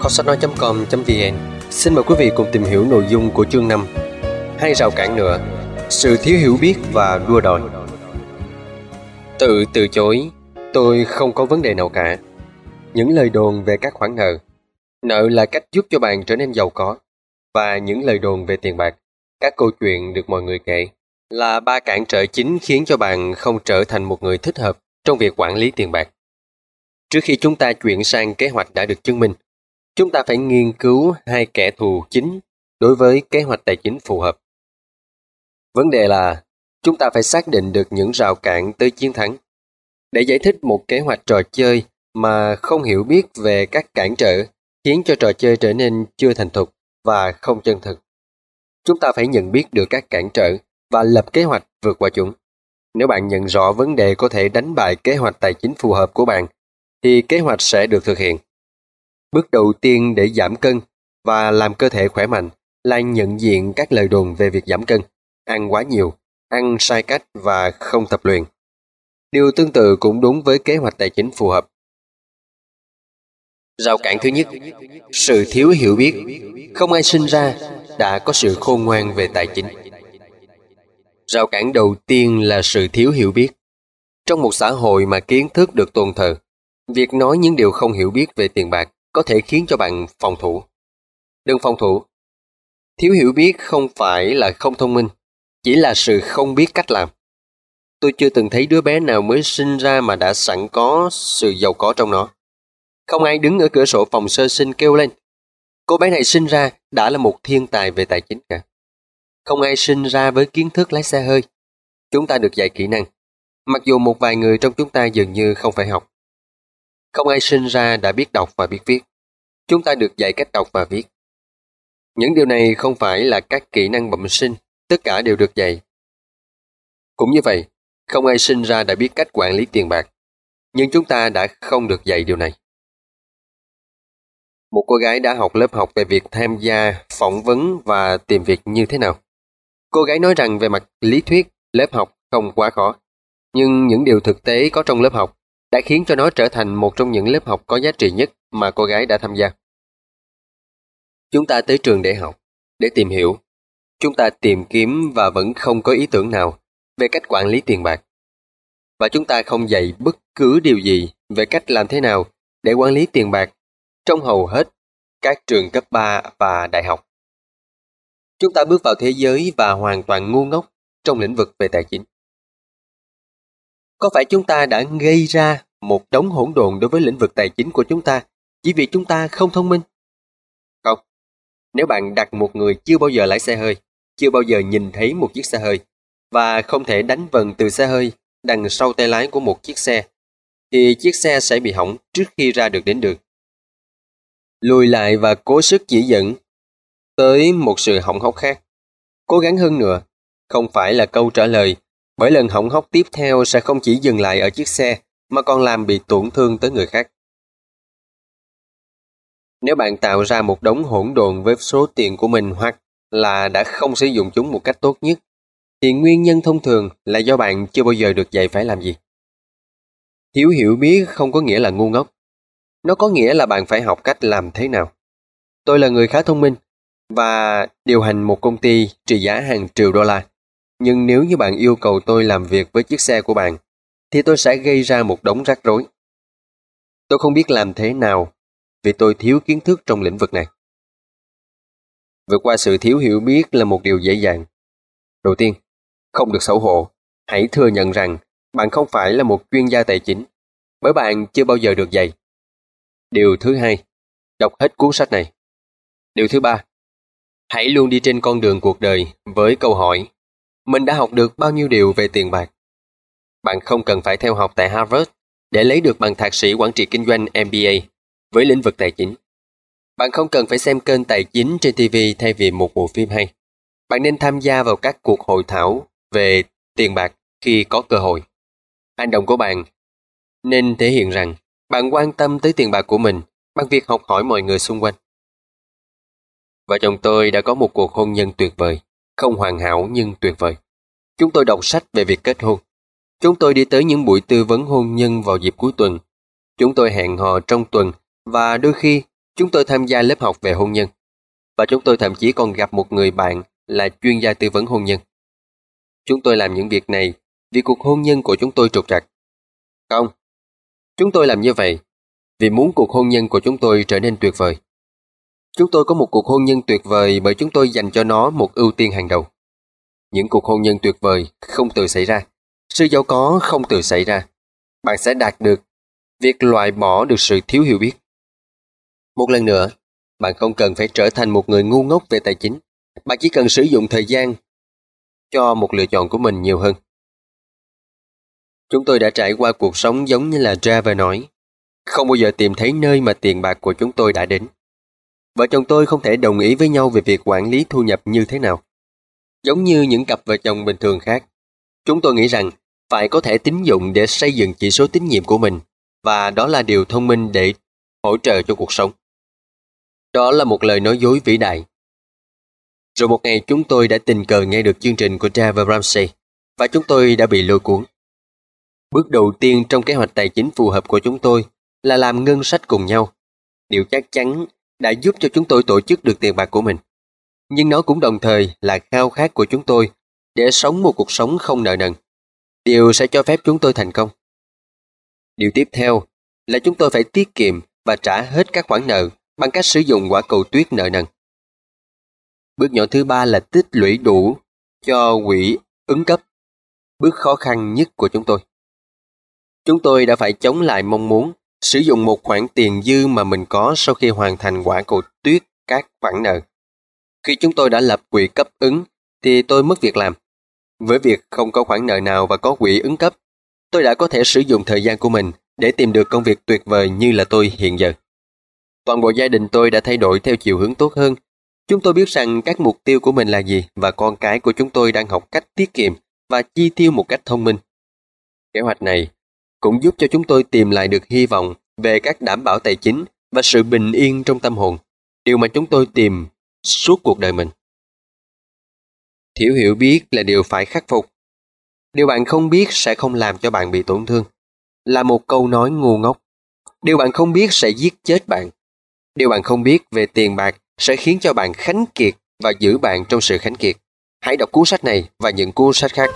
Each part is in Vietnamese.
kho sách nói.com.vn xin mời quý vị cùng tìm hiểu nội dung của chương 5. Hai rào cản nữa, sự thiếu hiểu biết và đua đòi. Tự từ chối, tôi không có vấn đề nào cả. Những lời đồn về các khoản nợ. Nợ là cách giúp cho bạn trở nên giàu có. Và những lời đồn về tiền bạc, các câu chuyện được mọi người kể, là ba cản trở chính khiến cho bạn không trở thành một người thích hợp trong việc quản lý tiền bạc. Trước khi chúng ta chuyển sang kế hoạch đã được chứng minh, chúng ta phải nghiên cứu hai kẻ thù chính đối với kế hoạch tài chính phù hợp. Vấn đề là chúng ta phải xác định được những rào cản tới chiến thắng. Để giải thích một kế hoạch trò chơi mà không hiểu biết về các cản trở khiến cho trò chơi trở nên chưa thành thục và không chân thực. Chúng ta phải nhận biết được các cản trở và lập kế hoạch vượt qua chúng. Nếu bạn nhận rõ vấn đề có thể đánh bại kế hoạch tài chính phù hợp của bạn, thì kế hoạch sẽ được thực hiện. Bước đầu tiên để giảm cân và làm cơ thể khỏe mạnh là nhận diện các lời đồn về việc giảm cân, ăn quá nhiều, ăn sai cách và không tập luyện. Điều tương tự cũng đúng với kế hoạch tài chính phù hợp. Rào cản thứ nhất, sự thiếu hiểu biết. Không ai sinh ra đã có sự khôn ngoan về tài chính. Rào cản đầu tiên là sự thiếu hiểu biết. Trong một xã hội mà kiến thức được tôn thờ, việc nói những điều không hiểu biết về tiền bạc có thể khiến cho bạn phòng thủ. Đừng phòng thủ. Thiếu hiểu biết không phải là không thông minh, chỉ là sự không biết cách làm. Tôi chưa từng thấy đứa bé nào mới sinh ra mà đã sẵn có sự giàu có trong nó. Không ai đứng ở cửa sổ phòng sơ sinh kêu lên, cô bé này sinh ra đã là một thiên tài về tài chính cả. Không ai sinh ra với kiến thức lái xe hơi. Chúng ta được dạy kỹ năng, mặc dù một vài người trong chúng ta dường như không phải học. Không ai sinh ra đã biết đọc và biết viết. Chúng ta được dạy cách đọc và viết. Những điều này không phải là các kỹ năng bẩm sinh, tất cả đều được dạy. Cũng như vậy, không ai sinh ra đã biết cách quản lý tiền bạc, nhưng chúng ta đã không được dạy điều này. Một cô gái đã học lớp học về việc tham gia, phỏng vấn và tìm việc như thế nào. Cô gái nói rằng về mặt lý thuyết, lớp học không quá khó, nhưng những điều thực tế có trong lớp học đã khiến cho nó trở thành một trong những lớp học có giá trị nhất mà cô gái đã tham gia. Chúng ta tới trường để học, để tìm hiểu. Chúng ta tìm kiếm và vẫn không có ý tưởng nào về cách quản lý tiền bạc. Và chúng ta không dạy bất cứ điều gì về cách làm thế nào để quản lý tiền bạc trong hầu hết các trường cấp 3 và đại học. Chúng ta bước vào thế giới và hoàn toàn ngu ngốc trong lĩnh vực về tài chính. Có phải chúng ta đã gây ra một đống hỗn độn đối với lĩnh vực tài chính của chúng ta chỉ vì chúng ta không thông minh? Không. Nếu bạn đặt một người chưa bao giờ lái xe hơi, chưa bao giờ nhìn thấy một chiếc xe hơi và không thể đánh vần từ xe hơi đằng sau tay lái của một chiếc xe, thì chiếc xe sẽ bị hỏng trước khi ra được đến đường. Lùi lại và cố sức chỉ dẫn tới một sự hỏng hóc khác. Cố gắng hơn nữa, không phải là câu trả lời, bởi lần hỏng hóc tiếp theo sẽ không chỉ dừng lại ở chiếc xe mà còn làm bị tổn thương tới người khác. Nếu bạn tạo ra một đống hỗn độn với số tiền của mình hoặc là đã không sử dụng chúng một cách tốt nhất, thì nguyên nhân thông thường là do bạn chưa bao giờ được dạy phải làm gì. Thiếu hiểu biết không có nghĩa là ngu ngốc. Nó có nghĩa là bạn phải học cách làm thế nào. Tôi là người khá thông minh và điều hành một công ty trị giá hàng triệu đô la. Nhưng nếu như bạn yêu cầu tôi làm việc với chiếc xe của bạn, thì tôi sẽ gây ra một đống rắc rối. Tôi không biết làm thế nào vì tôi thiếu kiến thức trong lĩnh vực này. Vượt qua sự thiếu hiểu biết là một điều dễ dàng. Đầu tiên, không được xấu hổ. Hãy thừa nhận rằng bạn không phải là một chuyên gia tài chính, bởi bạn chưa bao giờ được dạy. Điều thứ hai, đọc hết cuốn sách này. Điều thứ ba, hãy luôn đi trên con đường cuộc đời với câu hỏi, mình đã học được bao nhiêu điều về tiền bạc? Bạn không cần phải theo học tại Harvard để lấy được bằng thạc sĩ quản trị kinh doanh MBA với lĩnh vực tài chính. Bạn không cần phải xem kênh tài chính trên TV thay vì một bộ phim hay. Bạn nên tham gia vào các cuộc hội thảo về tiền bạc khi có cơ hội. Hành động của bạn nên thể hiện rằng bạn quan tâm tới tiền bạc của mình bằng việc học hỏi mọi người xung quanh. Vợ chồng tôi đã có một cuộc hôn nhân tuyệt vời, không hoàn hảo nhưng tuyệt vời. Chúng tôi đọc sách về việc kết hôn. Chúng tôi đi tới những buổi tư vấn hôn nhân vào dịp cuối tuần. Chúng tôi hẹn hò trong tuần và đôi khi Chúng tôi tham gia lớp học về hôn nhân, và chúng tôi thậm chí còn gặp một người bạn là chuyên gia tư vấn hôn nhân. Chúng tôi làm những việc này vì cuộc hôn nhân của chúng tôi trục trặc. Không, chúng tôi làm như vậy vì muốn cuộc hôn nhân của chúng tôi trở nên tuyệt vời. Chúng tôi có một cuộc hôn nhân tuyệt vời bởi chúng tôi dành cho nó một ưu tiên hàng đầu. Những cuộc hôn nhân tuyệt vời không tự xảy ra. Sự giàu có không tự xảy ra. Bạn sẽ đạt được việc loại bỏ được sự thiếu hiểu biết. Một lần nữa, bạn không cần phải trở thành một người ngu ngốc về tài chính. Bạn chỉ cần sử dụng thời gian cho một lựa chọn của mình nhiều hơn. Chúng tôi đã trải qua cuộc sống giống như là Driver nói, không bao giờ tìm thấy nơi mà tiền bạc của chúng tôi đã đến. Vợ chồng tôi không thể đồng ý với nhau về việc quản lý thu nhập như thế nào. Giống như những cặp vợ chồng bình thường khác, chúng tôi nghĩ rằng phải có thẻ tín dụng để xây dựng chỉ số tín nhiệm của mình, và đó là điều thông minh để hỗ trợ cho cuộc sống. Đó là một lời nói dối vĩ đại. Rồi một ngày chúng tôi đã tình cờ nghe được chương trình của Dave Ramsey, và chúng tôi đã bị lôi cuốn. Bước đầu tiên trong kế hoạch tài chính phù hợp của chúng tôi là làm ngân sách cùng nhau. Điều chắc chắn đã giúp cho chúng tôi tổ chức được tiền bạc của mình. Nhưng nó cũng đồng thời là khao khát của chúng tôi để sống một cuộc sống không nợ nần. Điều sẽ cho phép chúng tôi thành công. Điều tiếp theo là chúng tôi phải tiết kiệm và trả hết các khoản nợ bằng cách sử dụng quả cầu tuyết nợ nần. Bước nhỏ thứ ba là tích lũy đủ cho quỹ ứng cấp. Bước khó khăn nhất của chúng tôi. Chúng tôi đã phải chống lại mong muốn sử dụng một khoản tiền dư mà mình có sau khi hoàn thành quả cầu tuyết các khoản nợ. Khi chúng tôi đã lập quỹ cấp ứng thì tôi mất việc làm. Với việc không có khoản nợ nào và có quỹ ứng cấp, tôi đã có thể sử dụng thời gian của mình để tìm được công việc tuyệt vời như là tôi hiện giờ. Toàn bộ gia đình tôi đã thay đổi theo chiều hướng tốt hơn. Chúng tôi biết rằng các mục tiêu của mình là gì, và con cái của chúng tôi đang học cách tiết kiệm và chi tiêu một cách thông minh. Kế hoạch này cũng giúp cho chúng tôi tìm lại được hy vọng về các đảm bảo tài chính và sự bình yên trong tâm hồn, điều mà chúng tôi tìm suốt cuộc đời mình. Thiếu hiểu biết là điều phải khắc phục. Điều bạn không biết sẽ không làm cho bạn bị tổn thương, là một câu nói ngu ngốc. Điều bạn không biết sẽ giết chết bạn. Điều bạn không biết về tiền bạc sẽ khiến cho bạn khánh kiệt và giữ bạn trong sự khánh kiệt. Hãy đọc cuốn sách này và những cuốn sách khác.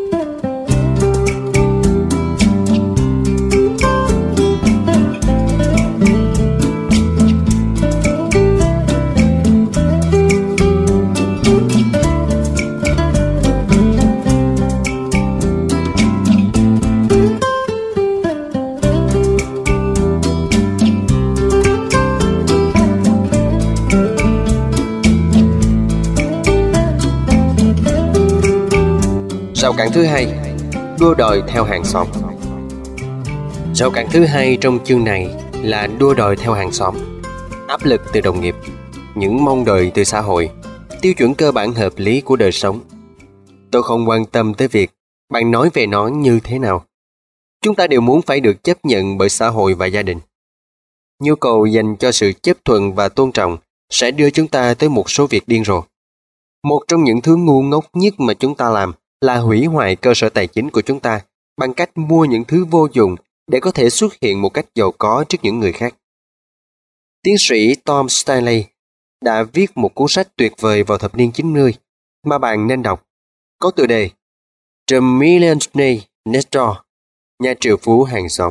Rào cản thứ hai, đua đòi theo hàng xóm. Rào cản thứ hai trong chương này là đua đòi theo hàng xóm. Áp lực từ đồng nghiệp, những mong đợi từ xã hội, tiêu chuẩn cơ bản hợp lý của đời sống. Tôi không quan tâm tới việc bạn nói về nó như thế nào. Chúng ta đều muốn phải được chấp nhận bởi xã hội và gia đình. Nhu cầu dành cho sự chấp thuận và tôn trọng sẽ đưa chúng ta tới một số việc điên rồ. Một trong những thứ ngu ngốc nhất mà chúng ta làm là hủy hoại cơ sở tài chính của chúng ta bằng cách mua những thứ vô dụng để có thể xuất hiện một cách giàu có trước những người khác. Tiến sĩ Tom Stanley đã viết một cuốn sách tuyệt vời vào thập niên 90 mà bạn nên đọc, có tựa đề The Millionaire Next Door, nhà triệu phú hàng xóm.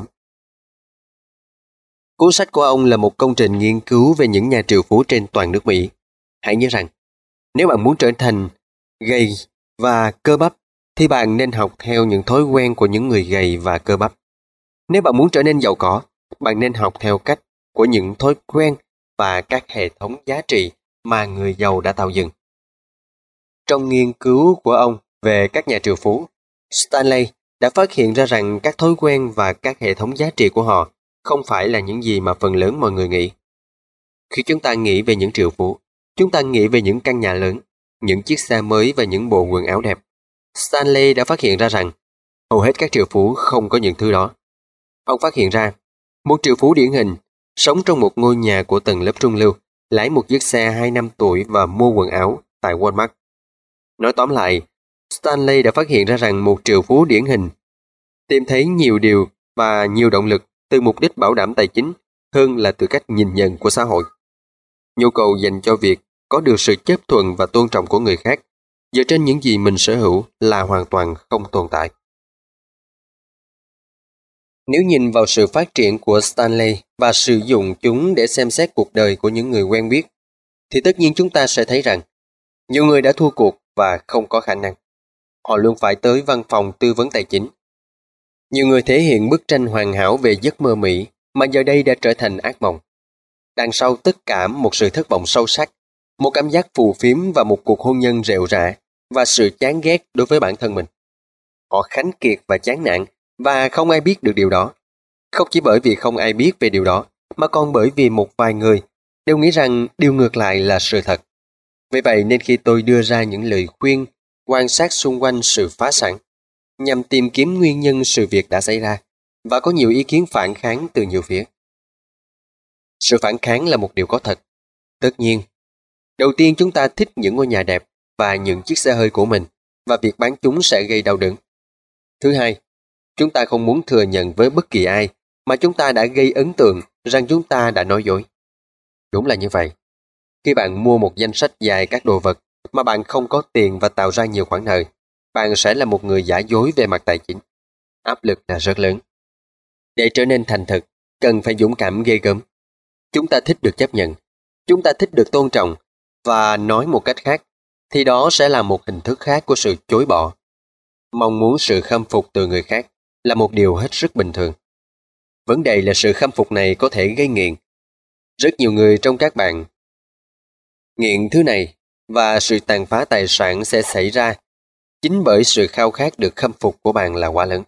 Cuốn sách của ông là một công trình nghiên cứu về những nhà triệu phú trên toàn nước Mỹ. Hãy nhớ rằng, nếu bạn muốn trở thành gầy và cơ bắp, thì bạn nên học theo những thói quen của những người gầy và cơ bắp. Nếu bạn muốn trở nên giàu có, bạn nên học theo cách của những thói quen và các hệ thống giá trị mà người giàu đã tạo dựng. Trong nghiên cứu của ông về các nhà triệu phú, Stanley đã phát hiện ra rằng các thói quen và các hệ thống giá trị của họ không phải là những gì mà phần lớn mọi người nghĩ. Khi chúng ta nghĩ về những triệu phú, chúng ta nghĩ về những căn nhà lớn, những chiếc xe mới và những bộ quần áo đẹp. Stanley đã phát hiện ra rằng hầu hết các triệu phú không có những thứ đó. Ông phát hiện ra, một triệu phú điển hình sống trong một ngôi nhà của tầng lớp trung lưu, lái một chiếc xe 2 năm tuổi và mua quần áo tại Walmart. Nói tóm lại, Stanley đã phát hiện ra rằng một triệu phú điển hình tìm thấy nhiều điều và nhiều động lực từ mục đích bảo đảm tài chính hơn là từ cách nhìn nhận của xã hội. Nhu cầu dành cho việc có được sự chấp thuận và tôn trọng của người khác dựa trên những gì mình sở hữu là hoàn toàn không tồn tại. Nếu nhìn vào sự phát triển của Stanley và sử dụng chúng để xem xét cuộc đời của những người quen biết, thì tất nhiên chúng ta sẽ thấy rằng nhiều người đã thua cuộc và không có khả năng. Họ luôn phải tới văn phòng tư vấn tài chính. Nhiều người thể hiện bức tranh hoàn hảo về giấc mơ Mỹ mà giờ đây đã trở thành ác mộng. Đằng sau tất cả một sự thất vọng sâu sắc, một cảm giác phù phiếm và một cuộc hôn nhân rệu rã và sự chán ghét đối với bản thân mình. Họ khánh kiệt và chán nản và không ai biết được điều đó. Không chỉ bởi vì không ai biết về điều đó, mà còn bởi vì một vài người đều nghĩ rằng điều ngược lại là sự thật. Vì vậy nên khi tôi đưa ra những lời khuyên, quan sát xung quanh sự phá sản, nhằm tìm kiếm nguyên nhân sự việc đã xảy ra, và có nhiều ý kiến phản kháng từ nhiều phía. Sự phản kháng là một điều có thật. Tất nhiên, đầu tiên chúng ta thích những ngôi nhà đẹp và những chiếc xe hơi của mình, và việc bán chúng sẽ gây đau đớn. Thứ hai, chúng ta không muốn thừa nhận với bất kỳ ai mà chúng ta đã gây ấn tượng rằng chúng ta đã nói dối. Đúng là như vậy. Khi bạn mua một danh sách dài các đồ vật mà bạn không có tiền và tạo ra nhiều khoản nợ, bạn sẽ là một người giả dối về mặt tài chính. Áp lực là rất lớn. Để trở nên thành thực, cần phải dũng cảm ghê gớm. Chúng ta thích được chấp nhận, chúng ta thích được tôn trọng, và nói một cách khác, thì đó sẽ là một hình thức khác của sự chối bỏ. Mong muốn sự khâm phục từ người khác là một điều hết sức bình thường. Vấn đề là sự khâm phục này có thể gây nghiện. Rất nhiều người trong các bạn nghiện thứ này, và sự tàn phá tài sản sẽ xảy ra chính bởi sự khao khát được khâm phục của bạn là quá lớn.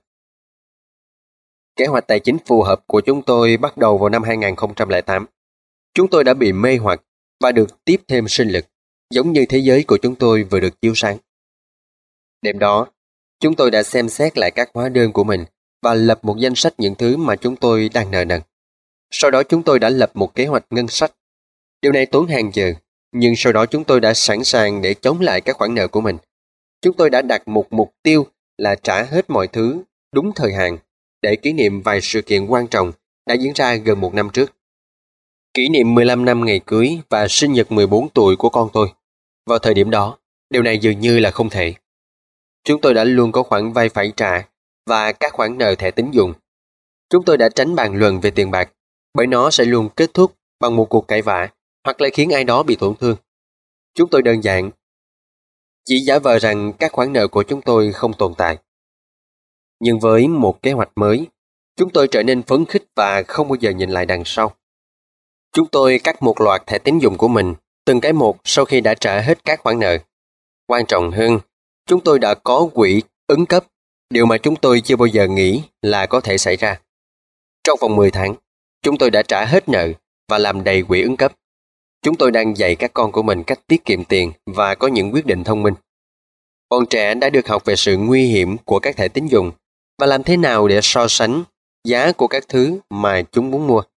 Kế hoạch tài chính phù hợp của chúng tôi bắt đầu vào năm 2008. Chúng tôi đã bị mê hoặc và được tiếp thêm sinh lực, giống như thế giới của chúng tôi vừa được chiếu sáng. Đêm đó, chúng tôi đã xem xét lại các hóa đơn của mình và lập một danh sách những thứ mà chúng tôi đang nợ nần. Sau đó chúng tôi đã lập một kế hoạch ngân sách. Điều này tốn hàng giờ, nhưng sau đó chúng tôi đã sẵn sàng để chống lại các khoản nợ của mình. Chúng tôi đã đặt một mục tiêu là trả hết mọi thứ đúng thời hạn để kỷ niệm vài sự kiện quan trọng đã diễn ra gần một năm trước. Kỷ niệm 15 năm ngày cưới và sinh nhật 14 tuổi của con tôi. Vào thời điểm đó, điều này dường như là không thể. Chúng tôi đã luôn có khoản vay phải trả và các khoản nợ thẻ tín dụng. Chúng tôi đã tránh bàn luận về tiền bạc, bởi nó sẽ luôn kết thúc bằng một cuộc cãi vã hoặc là khiến ai đó bị tổn thương. Chúng tôi đơn giản chỉ giả vờ rằng các khoản nợ của chúng tôi không tồn tại. Nhưng với một kế hoạch mới, chúng tôi trở nên phấn khích và không bao giờ nhìn lại đằng sau. Chúng tôi cắt một loạt thẻ tín dụng của mình, từng cái một sau khi đã trả hết các khoản nợ. Quan trọng hơn, chúng tôi đã có quỹ ứng cấp, điều mà chúng tôi chưa bao giờ nghĩ là có thể xảy ra. Trong vòng 10 tháng, chúng tôi đã trả hết nợ và làm đầy quỹ ứng cấp. Chúng tôi đang dạy các con của mình cách tiết kiệm tiền và có những quyết định thông minh. Bọn trẻ đã được học về sự nguy hiểm của các thẻ tín dụng và làm thế nào để so sánh giá của các thứ mà chúng muốn mua.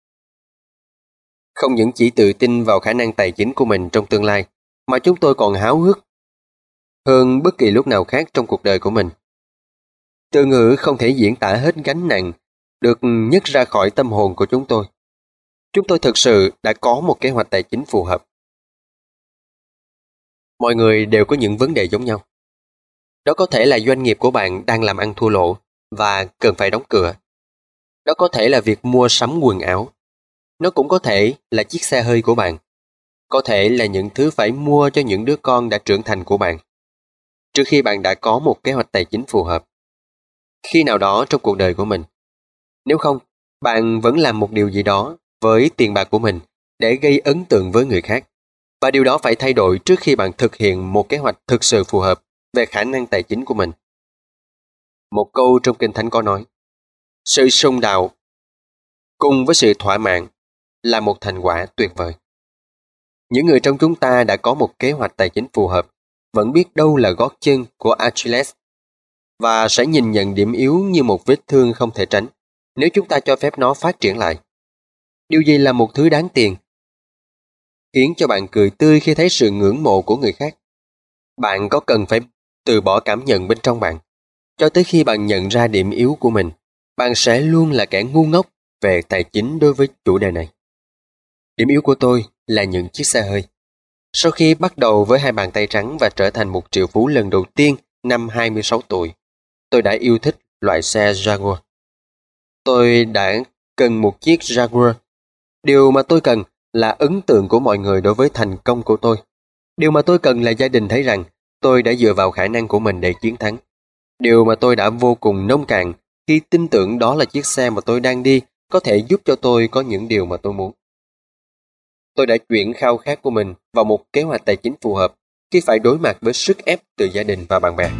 Không những chỉ tự tin vào khả năng tài chính của mình trong tương lai, mà chúng tôi còn háo hức hơn bất kỳ lúc nào khác trong cuộc đời của mình. Từ ngữ không thể diễn tả hết gánh nặng được nhấc ra khỏi tâm hồn của chúng tôi. Chúng tôi thực sự đã có một kế hoạch tài chính phù hợp. Mọi người đều có những vấn đề giống nhau. Đó có thể là doanh nghiệp của bạn đang làm ăn thua lỗ và cần phải đóng cửa. Đó có thể là việc mua sắm quần áo. Nó cũng có thể là chiếc xe hơi của bạn. Có thể là những thứ phải mua cho những đứa con đã trưởng thành của bạn. Trước khi bạn đã có một kế hoạch tài chính phù hợp. Khi nào đó trong cuộc đời của mình. Nếu không, bạn vẫn làm một điều gì đó với tiền bạc của mình để gây ấn tượng với người khác. Và điều đó phải thay đổi trước khi bạn thực hiện một kế hoạch thực sự phù hợp về khả năng tài chính của mình. Một câu trong Kinh Thánh có nói, sự sung đạo cùng với sự thỏa mãn là một thành quả tuyệt vời. Những người trong chúng ta đã có một kế hoạch tài chính phù hợp, vẫn biết đâu là gót chân của Achilles, và sẽ nhìn nhận điểm yếu như một vết thương không thể tránh nếu chúng ta cho phép nó phát triển lại. Điều gì là một thứ đáng tiền, khiến cho bạn cười tươi khi thấy sự ngưỡng mộ của người khác? Bạn có cần phải từ bỏ cảm nhận bên trong bạn, cho tới khi bạn nhận ra điểm yếu của mình, bạn sẽ luôn là kẻ ngu ngốc về tài chính đối với chủ đề này. Điểm yếu của tôi là những chiếc xe hơi. Sau khi bắt đầu với hai bàn tay trắng và trở thành một triệu phú lần đầu tiên năm 26 tuổi, tôi đã yêu thích loại xe Jaguar. Tôi đã cần một chiếc Jaguar. Điều mà tôi cần là ấn tượng của mọi người đối với thành công của tôi. Điều mà tôi cần là gia đình thấy rằng tôi đã dựa vào khả năng của mình để chiến thắng. Điều mà tôi đã vô cùng nông cạn khi tin tưởng đó là chiếc xe mà tôi đang đi có thể giúp cho tôi có những điều mà tôi muốn. Tôi đã chuyển khao khát của mình vào một kế hoạch tài chính phù hợp khi phải đối mặt với sức ép từ gia đình và bạn bè.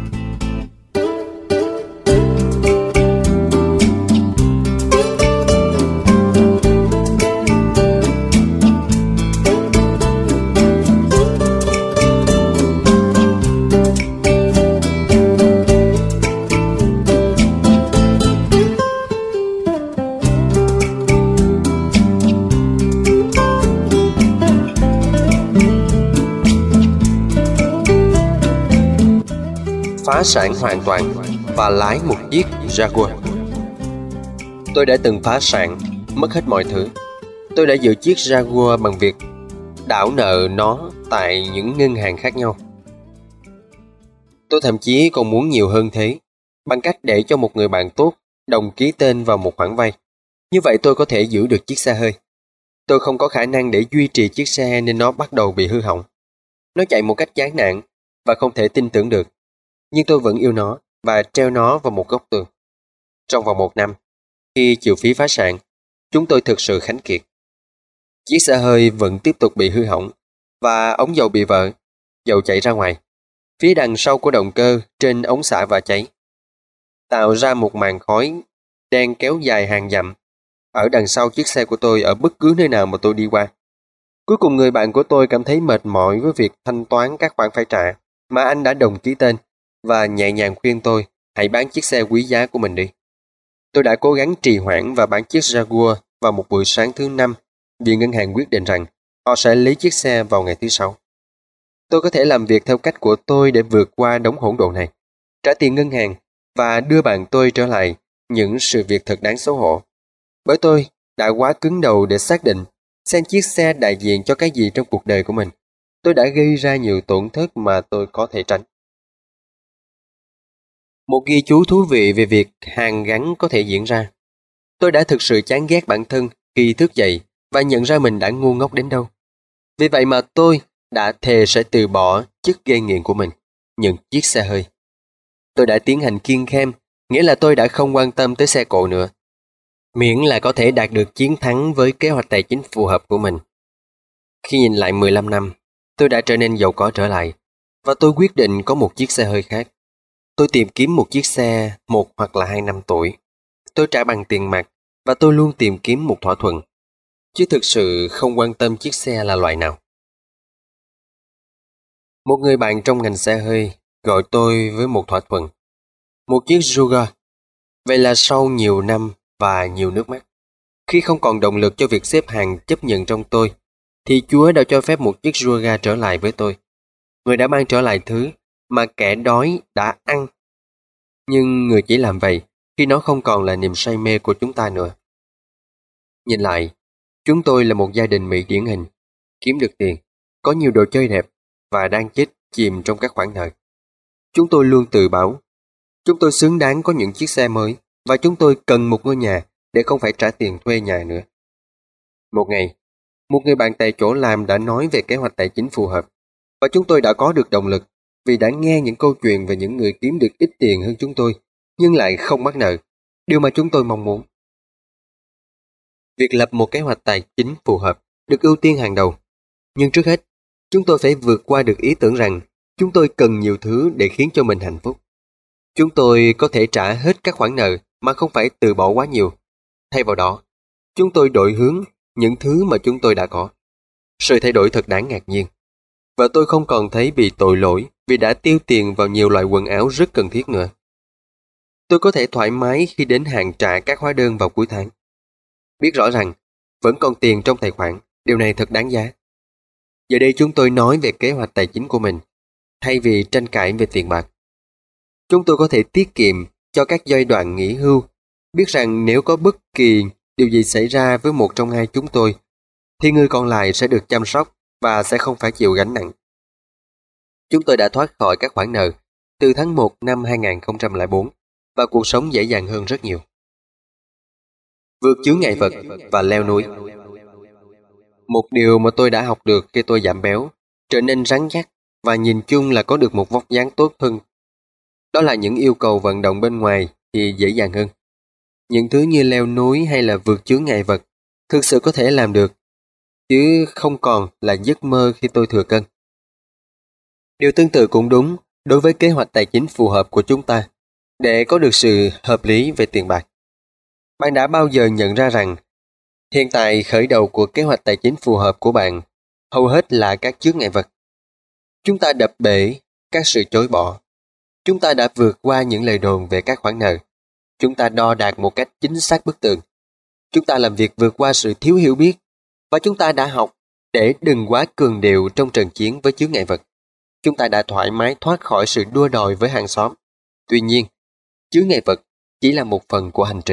Phá sản hoàn toàn và lái một chiếc Jaguar. Tôi đã từng phá sản, mất hết mọi thứ. Tôi đã giữ chiếc Jaguar bằng việc đảo nợ nó tại những ngân hàng khác nhau. Tôi thậm chí còn muốn nhiều hơn thế, bằng cách để cho một người bạn tốt đồng ký tên vào một khoản vay. Như vậy tôi có thể giữ được chiếc xe hơi. Tôi không có khả năng để duy trì chiếc xe nên nó bắt đầu bị hư hỏng. Nó chạy một cách chán nản và không thể tin tưởng được. Nhưng tôi vẫn yêu nó và treo nó vào một góc tường. Trong vòng 1 năm, khi chịu phí phá sản, chúng tôi thực sự khánh kiệt. Chiếc xe hơi vẫn tiếp tục bị hư hỏng và ống dầu bị vỡ, dầu chảy ra ngoài. Phía đằng sau của động cơ trên ống xả và cháy, tạo ra một màn khói đen kéo dài hàng dặm ở đằng sau chiếc xe của tôi ở bất cứ nơi nào mà tôi đi qua. Cuối cùng người bạn của tôi cảm thấy mệt mỏi với việc thanh toán các khoản phải trả mà anh đã đồng ký tên và nhẹ nhàng khuyên tôi hãy bán chiếc xe quý giá của mình đi. Tôi đã cố gắng trì hoãn và bán chiếc Jaguar vào một buổi sáng thứ 5 vì ngân hàng quyết định rằng họ sẽ lấy chiếc xe vào ngày thứ 6. Tôi có thể làm việc theo cách của tôi để vượt qua đống hỗn độn này, trả tiền ngân hàng và đưa bạn tôi trở lại những sự việc thật đáng xấu hổ. Bởi tôi đã quá cứng đầu để xác định xem chiếc xe đại diện cho cái gì trong cuộc đời của mình. Tôi đã gây ra nhiều tổn thất mà tôi có thể tránh. Một ghi chú thú vị về việc hàn gắn có thể diễn ra. Tôi đã thực sự chán ghét bản thân khi thức dậy và nhận ra mình đã ngu ngốc đến đâu. Vì vậy mà tôi đã thề sẽ từ bỏ chất gây nghiện của mình, những chiếc xe hơi. Tôi đã tiến hành kiêng khem, nghĩa là tôi đã không quan tâm tới xe cộ nữa, miễn là có thể đạt được chiến thắng với kế hoạch tài chính phù hợp của mình. Khi nhìn lại 15 năm, tôi đã trở nên giàu có trở lại, và tôi quyết định có một chiếc xe hơi khác. Tôi tìm kiếm một chiếc xe 1 hoặc là 2 năm tuổi. Tôi trả bằng tiền mặt và tôi luôn tìm kiếm một thỏa thuận, chứ thực sự không quan tâm chiếc xe là loại nào. Một người bạn trong ngành xe hơi gọi tôi với một thỏa thuận, một chiếc Jaguar. Vậy là sau nhiều năm và nhiều nước mắt, khi không còn động lực cho việc xếp hàng chấp nhận trong tôi, thì Chúa đã cho phép một chiếc Jaguar trở lại với tôi. Người đã mang trở lại thứ mà kẻ đói đã ăn. Nhưng người chỉ làm vậy khi nó không còn là niềm say mê của chúng ta nữa. Nhìn lại, chúng tôi là một gia đình Mỹ điển hình, kiếm được tiền, có nhiều đồ chơi đẹp và đang chết chìm trong các khoản nợ. Chúng tôi luôn tự bảo, chúng tôi xứng đáng có những chiếc xe mới và chúng tôi cần một ngôi nhà để không phải trả tiền thuê nhà nữa. Một ngày, một người bạn tại chỗ làm đã nói về kế hoạch tài chính phù hợp và chúng tôi đã có được động lực vì đã nghe những câu chuyện về những người kiếm được ít tiền hơn chúng tôi nhưng lại không mắc nợ, điều mà chúng tôi mong muốn. Việc lập một kế hoạch tài chính phù hợp được ưu tiên hàng đầu. Nhưng trước hết, chúng tôi phải vượt qua được ý tưởng rằng chúng tôi cần nhiều thứ để khiến cho mình hạnh phúc. Chúng tôi có thể trả hết các khoản nợ mà không phải từ bỏ quá nhiều. Thay vào đó, chúng tôi đổi hướng những thứ mà chúng tôi đã có. Sự thay đổi thật đáng ngạc nhiên. Và tôi không còn thấy bị tội lỗi vì đã tiêu tiền vào nhiều loại quần áo rất cần thiết nữa. Tôi có thể thoải mái khi đến hạn trả các hóa đơn vào cuối tháng. Biết rõ rằng vẫn còn tiền trong tài khoản, điều này thật đáng giá. Giờ đây chúng tôi nói về kế hoạch tài chính của mình, thay vì tranh cãi về tiền bạc. Chúng tôi có thể tiết kiệm cho các giai đoạn nghỉ hưu, biết rằng nếu có bất kỳ điều gì xảy ra với một trong hai chúng tôi, thì người còn lại sẽ được chăm sóc và sẽ không phải chịu gánh nặng. Chúng tôi đã thoát khỏi các khoản nợ từ tháng 1 năm 2004 và cuộc sống dễ dàng hơn rất nhiều. Vượt chướng ngại vật và leo núi. Một điều mà tôi đã học được khi tôi giảm béo, trở nên rắn chắc và nhìn chung là có được một vóc dáng tốt hơn, đó là những yêu cầu vận động bên ngoài thì dễ dàng hơn. Những thứ như leo núi hay là vượt chướng ngại vật thực sự có thể làm được, chứ không còn là giấc mơ khi tôi thừa cân. Điều tương tự cũng đúng đối với kế hoạch tài chính phù hợp của chúng ta để có được sự hợp lý về tiền bạc. Bạn đã bao giờ nhận ra rằng hiện tại khởi đầu của kế hoạch tài chính phù hợp của bạn hầu hết là các chướng ngại vật. Chúng ta đập bể các sự chối bỏ. Chúng ta đã vượt qua những lời đồn về các khoản nợ. Chúng ta đo đạc một cách chính xác bức tường. Chúng ta làm việc vượt qua sự thiếu hiểu biết. Và chúng ta đã học để đừng quá cường điệu trong trận chiến với chướng ngại vật. Chúng ta đã thoải mái thoát khỏi sự đua đòi với hàng xóm. Tuy nhiên, chướng ngại vật chỉ là một phần của hành trình.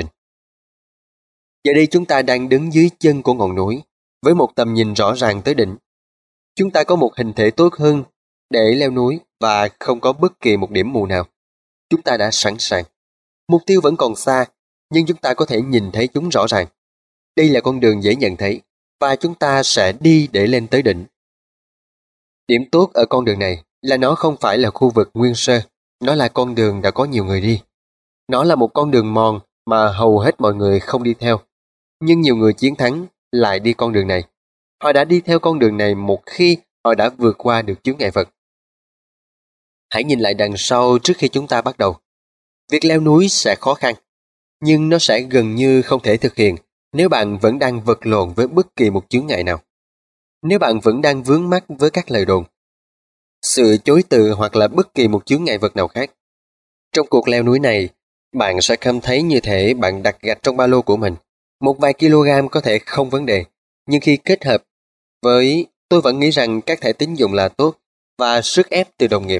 Giờ đây chúng ta đang đứng dưới chân của ngọn núi với một tầm nhìn rõ ràng tới đỉnh. Chúng ta có một hình thể tốt hơn để leo núi và không có bất kỳ một điểm mù nào. Chúng ta đã sẵn sàng. Mục tiêu vẫn còn xa, nhưng chúng ta có thể nhìn thấy chúng rõ ràng. Đây là con đường dễ nhận thấy và chúng ta sẽ đi để lên tới đỉnh. Điểm tốt ở con đường này là nó không phải là khu vực nguyên sơ, nó là con đường đã có nhiều người đi. Nó là một con đường mòn mà hầu hết mọi người không đi theo. Nhưng nhiều người chiến thắng lại đi con đường này. Họ đã đi theo con đường này một khi họ đã vượt qua được chướng ngại vật. Hãy nhìn lại đằng sau trước khi chúng ta bắt đầu. Việc leo núi sẽ khó khăn, nhưng nó sẽ gần như không thể thực hiện nếu bạn vẫn đang vật lộn với bất kỳ một chướng ngại nào. Nếu bạn vẫn đang vướng mắc với các lời đồn, sự chối từ hoặc là bất kỳ một chướng ngại vật nào khác. Trong cuộc leo núi này, bạn sẽ cảm thấy như thể bạn đặt gạch trong ba lô của mình. Một vài kg có thể không vấn đề, nhưng khi kết hợp với tôi vẫn nghĩ rằng các thẻ tín dụng là tốt và sức ép từ đồng nghiệp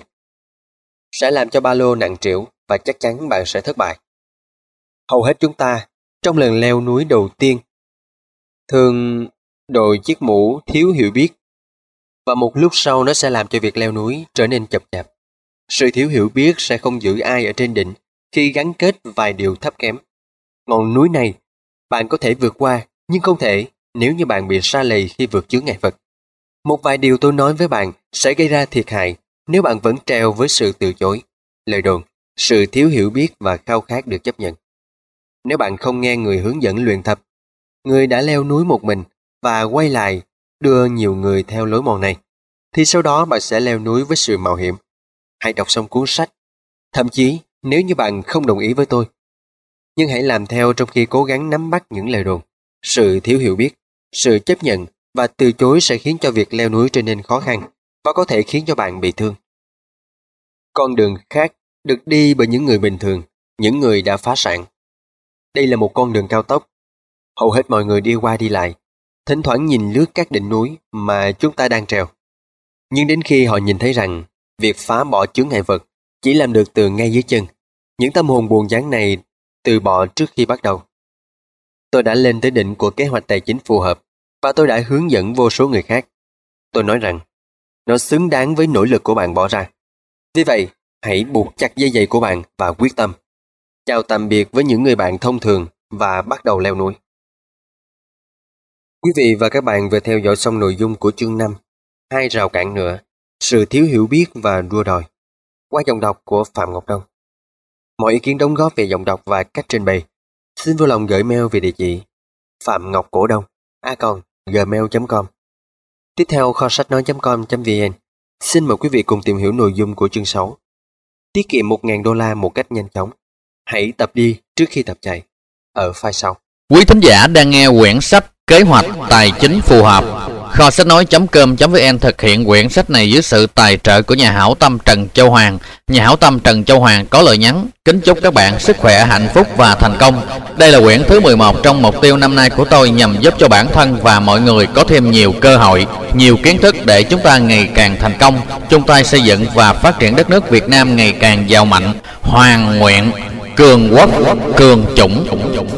sẽ làm cho ba lô nặng trĩu và chắc chắn bạn sẽ thất bại. Hầu hết chúng ta, trong lần leo núi đầu tiên, thường đội chiếc mũ thiếu hiểu biết và một lúc sau nó sẽ làm cho việc leo núi trở nên chậm chạp. Sự thiếu hiểu biết sẽ không giữ ai ở trên đỉnh khi gắn kết vài điều thấp kém. Ngọn núi này, bạn có thể vượt qua, nhưng không thể nếu như bạn bị sa lầy khi vượt chướng ngại vật. Một vài điều tôi nói với bạn sẽ gây ra thiệt hại nếu bạn vẫn treo với sự từ chối, lời đồn, sự thiếu hiểu biết và khao khát được chấp nhận. Nếu bạn không nghe người hướng dẫn luyện tập, người đã leo núi một mình và quay lại đưa nhiều người theo lối mòn này, thì sau đó bạn sẽ leo núi với sự mạo hiểm. Hãy đọc xong cuốn sách, thậm chí nếu như bạn không đồng ý với tôi. Nhưng hãy làm theo trong khi cố gắng nắm bắt những lời đồn. Sự thiếu hiểu biết, sự chấp nhận và từ chối sẽ khiến cho việc leo núi trở nên khó khăn và có thể khiến cho bạn bị thương. Con đường khác được đi bởi những người bình thường, những người đã phá sản. Đây là một con đường cao tốc. Hầu hết mọi người đi qua đi lại, thỉnh thoảng nhìn lướt các đỉnh núi mà chúng ta đang trèo. Nhưng đến khi họ nhìn thấy rằng việc phá bỏ chướng ngại vật chỉ làm được từ ngay dưới chân, những tâm hồn buồn chán này từ bỏ trước khi bắt đầu. Tôi đã lên tới đỉnh của kế hoạch tài chính phù hợp và tôi đã hướng dẫn vô số người khác. Tôi nói rằng nó xứng đáng với nỗ lực của bạn bỏ ra. Vì vậy, hãy buộc chặt dây giày của bạn và quyết tâm. Chào tạm biệt với những người bạn thông thường và bắt đầu leo núi. Quý vị và các bạn vừa theo dõi xong nội dung của chương 5, 2 rào cản nữa, sự thiếu hiểu biết và đua đòi, qua giọng đọc của Phạm Ngọc Đông. Mọi ý kiến đóng góp về giọng đọc và cách trình bày, xin vui lòng gửi mail về địa chỉ phạm.ngọc.cổ đông@gmail.com. Tiếp theo kho sách nói.com.vn. Xin mời quý vị cùng tìm hiểu nội dung của chương 6. Tiết kiệm $1.000 một cách nhanh chóng. Hãy tập đi trước khi tập chạy. Ở file sau. Quý thính giả đang nghe quyển sách Kế hoạch tài chính phù hợp. Kho sách nói.com.vn thực hiện quyển sách này dưới sự tài trợ của nhà hảo tâm Trần Châu Hoàng. Nhà hảo tâm Trần Châu Hoàng có lời nhắn: kính chúc các bạn sức khỏe, hạnh phúc và thành công. Đây là quyển thứ 11 trong mục tiêu năm nay của tôi, nhằm giúp cho bản thân và mọi người có thêm nhiều cơ hội, nhiều kiến thức để chúng ta ngày càng thành công, chung tay xây dựng và phát triển đất nước Việt Nam ngày càng giàu mạnh, hoàn nguyện, cường quốc, cường chủng.